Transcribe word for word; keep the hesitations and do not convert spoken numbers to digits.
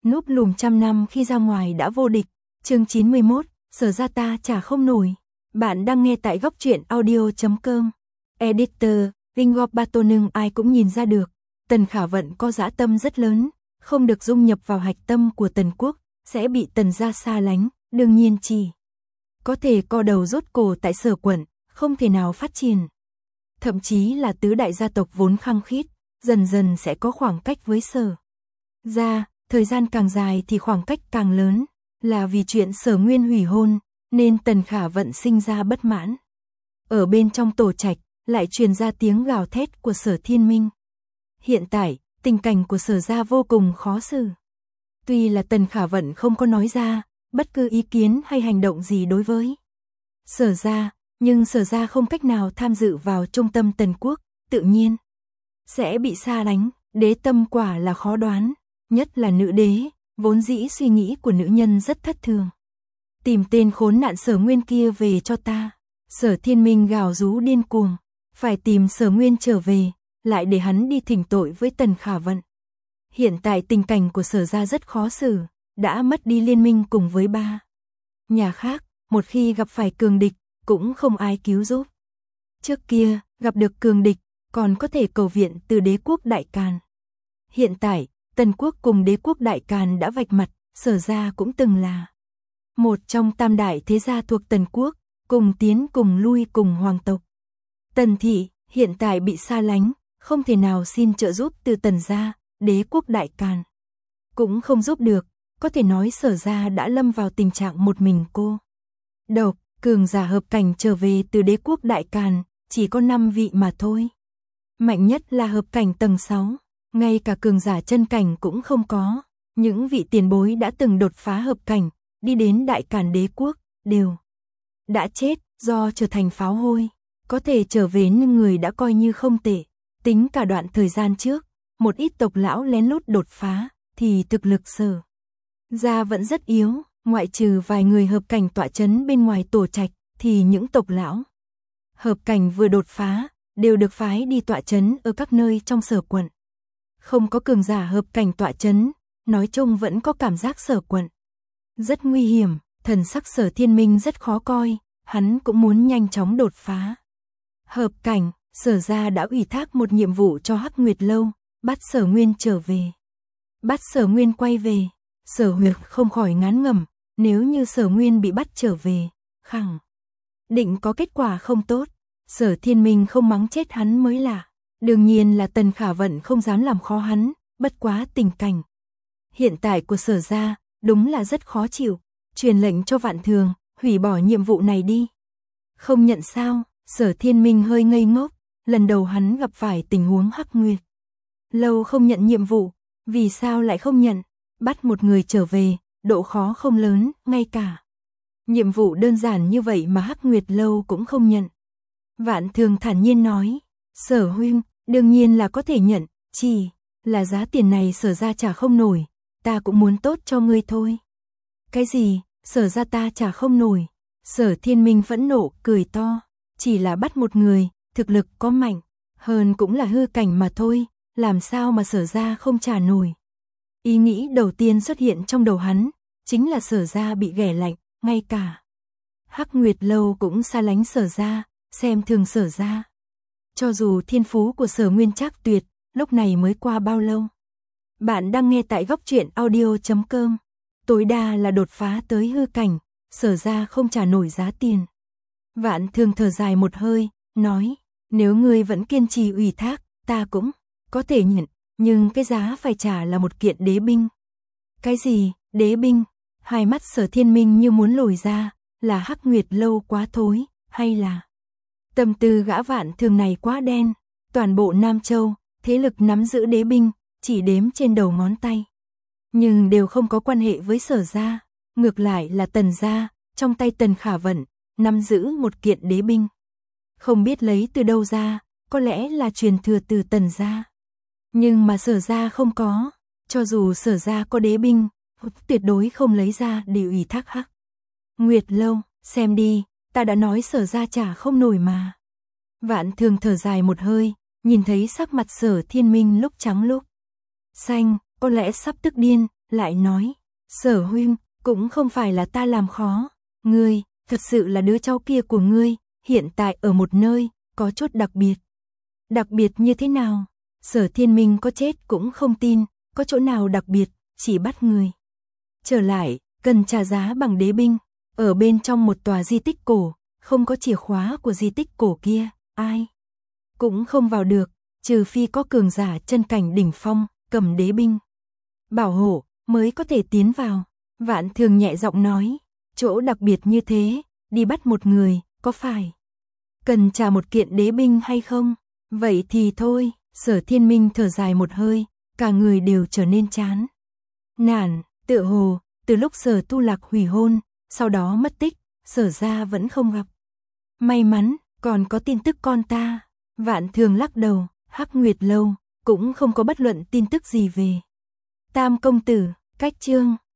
Núp lùm trăm năm khi ra ngoài đã vô địch. Chương chín mươi mốt, Sở ra ta trả không nổi. Bạn đang nghe tại góc truyện audio chấm com. Editor, Ringop Batonưng ai cũng nhìn ra được. Tần Khả Vận có dã tâm rất lớn, không được dung nhập vào hạch tâm của Tần quốc, sẽ bị Tần gia xa lánh, đương nhiên chỉ có thể co đầu rút cổ tại Sở quận, không thể nào phát triển. Thậm chí là tứ đại gia tộc vốn khăng khít, dần dần sẽ có khoảng cách với Sở gia, thời gian càng dài thì khoảng cách càng lớn, là vì chuyện Sở Nguyên hủy hôn, nên Tần Khả Vận sinh ra bất mãn. Ở bên trong tổ trạch, lại truyền ra tiếng gào thét của Sở Thiên Minh. Hiện tại, tình cảnh của Sở gia vô cùng khó xử. Tuy là Tần Khả Vận không có nói ra bất cứ ý kiến hay hành động gì đối với Sở gia, nhưng Sở gia không cách nào tham dự vào trung tâm Tần quốc, tự nhiên sẽ bị xa lánh. Đế tâm quả là khó đoán, nhất là nữ đế, vốn dĩ suy nghĩ của nữ nhân rất thất thường. Tìm tên khốn nạn Sở Nguyên kia về cho ta. Sở Thiên Minh gào rú điên cuồng, phải tìm Sở Nguyên trở về, lại để hắn đi thỉnh tội với Tần Khả Vận. Hiện tại tình cảnh của Sở gia rất khó xử, đã mất đi liên minh cùng với ba nhà khác, một khi gặp phải cường địch, cũng không ai cứu giúp. Trước kia, gặp được cường địch, còn có thể cầu viện từ đế quốc Đại Càn. Hiện tại, Tần quốc cùng đế quốc Đại Càn đã vạch mặt, Sở gia cũng từng là một trong tam đại thế gia thuộc Tần quốc, cùng tiến cùng lui cùng hoàng tộc. Tần thị hiện tại bị xa lánh, không thể nào xin trợ giúp từ Tần gia, đế quốc Đại Càn cũng không giúp được, có thể nói Sở gia đã lâm vào tình trạng một mình cô độc. Cường giả hợp cảnh trở về từ đế quốc Đại Càn, chỉ có năm vị mà thôi. Mạnh nhất là hợp cảnh tầng sáu, ngay cả cường giả chân cảnh cũng không có. Những vị tiền bối đã từng đột phá hợp cảnh, đi đến Đại Càn đế quốc, đều đã chết do trở thành pháo hôi. Có thể trở về nhưng người đã coi như không tệ. Tính cả đoạn thời gian trước, một ít tộc lão lén lút đột phá, thì thực lực Sở gia vẫn rất yếu. Ngoại trừ vài người hợp cảnh tọa chấn bên ngoài tổ trạch, thì những tộc lão hợp cảnh vừa đột phá, đều được phái đi tọa chấn ở các nơi trong Sở quận. Không có cường giả hợp cảnh tọa chấn, nói chung vẫn có cảm giác Sở quận rất nguy hiểm. Thần sắc Sở Thiên Minh rất khó coi, hắn cũng muốn nhanh chóng đột phá hợp cảnh. Sở gia đã ủy thác một nhiệm vụ cho Hắc Nguyệt lâu, bắt Sở Nguyên trở về. Bắt Sở Nguyên quay về, Sở Huyệt không khỏi ngán ngẩm. Nếu như Sở Nguyên bị bắt trở về, khẳng định có kết quả không tốt. Sở Thiên Minh không mắng chết hắn mới lạ. Đương nhiên là Tần Khả Vận không dám làm khó hắn, bất quá tình cảnh hiện tại của Sở gia đúng là rất khó chịu. Truyền lệnh cho Vạn Thường, hủy bỏ nhiệm vụ này đi. Không nhận sao? Sở Thiên Minh hơi ngây ngốc, lần đầu hắn gặp phải tình huống Hắc Nguyệt lâu không nhận nhiệm vụ, vì sao lại không nhận? Bắt một người trở về, độ khó không lớn, ngay cả nhiệm vụ đơn giản như vậy mà Hắc Nguyệt lâu cũng không nhận. Vạn Thường thản nhiên nói, Sở huynh, đương nhiên là có thể nhận, chỉ là giá tiền này Sở gia trả không nổi, ta cũng muốn tốt cho ngươi thôi. Cái gì, Sở gia ta trả không nổi? Sở Thiên Minh phẫn nộ, cười to, chỉ là bắt một người, thực lực có mạnh hơn cũng là hư cảnh mà thôi, làm sao mà Sở gia không trả nổi? Ý nghĩ đầu tiên xuất hiện trong đầu hắn, chính là Sở gia bị ghẻ lạnh, ngay cả Hắc Nguyệt lâu cũng xa lánh Sở gia, xem thường Sở gia. Cho dù thiên phú của Sở Nguyên trác tuyệt, lúc này mới qua bao lâu? Bạn đang nghe tại góc truyện audio chấm com. Tối đa là đột phá tới hư cảnh, Sở gia không trả nổi giá tiền. Vạn Thường thở dài một hơi, nói, nếu ngươi vẫn kiên trì ủy thác, ta cũng có thể nhận, nhưng cái giá phải trả là một kiện đế binh. Cái gì, đế binh? Hai mắt Sở Thiên Minh như muốn lồi ra, là Hắc Nguyệt lâu quá thối, hay là tâm tư gã Vạn Thường này quá đen? Toàn bộ Nam Châu, thế lực nắm giữ đế binh, chỉ đếm trên đầu ngón tay. Nhưng đều không có quan hệ với Sở gia, ngược lại là Tần gia, trong tay Tần Khả Vận, nắm giữ một kiện đế binh. Không biết lấy từ đâu ra, có lẽ là truyền thừa từ Tần gia. Nhưng mà Sở gia không có, cho dù Sở gia có đế binh, tuyệt đối không lấy ra để ủy thác Hắc Nguyệt lâu. Xem đi, ta đã nói Sở gia trả không nổi mà. Vạn Thường thở dài một hơi, nhìn thấy sắc mặt Sở Thiên Minh lúc trắng lúc xanh, có lẽ sắp tức điên, lại nói, Sở huynh, cũng không phải là ta làm khó, ngươi, thật sự là đứa cháu kia của ngươi, hiện tại ở một nơi, có chút đặc biệt. Đặc biệt như thế nào? Sở Thiên Minh có chết cũng không tin, có chỗ nào đặc biệt, chỉ bắt người trở lại, cần trả giá bằng đế binh, ở bên trong một tòa di tích cổ, không có chìa khóa của di tích cổ kia, ai cũng không vào được, trừ phi có cường giả chân cảnh đỉnh phong, cầm đế binh bảo hộ, mới có thể tiến vào. Vạn Thường nhẹ giọng nói, chỗ đặc biệt như thế, đi bắt một người, có phải cần trả một kiện đế binh hay không? Vậy thì thôi, Sở Thiên Minh thở dài một hơi, cả người đều trở nên chán nản, tựa hồ, từ lúc Sở Tu Lạc hủy hôn, sau đó mất tích, Sở gia vẫn không gặp. May mắn, còn có tin tức con ta. Vạn Thường lắc đầu, Hắc Nguyệt Lâu, cũng không có bất luận tin tức gì về Tam công tử. Cách chương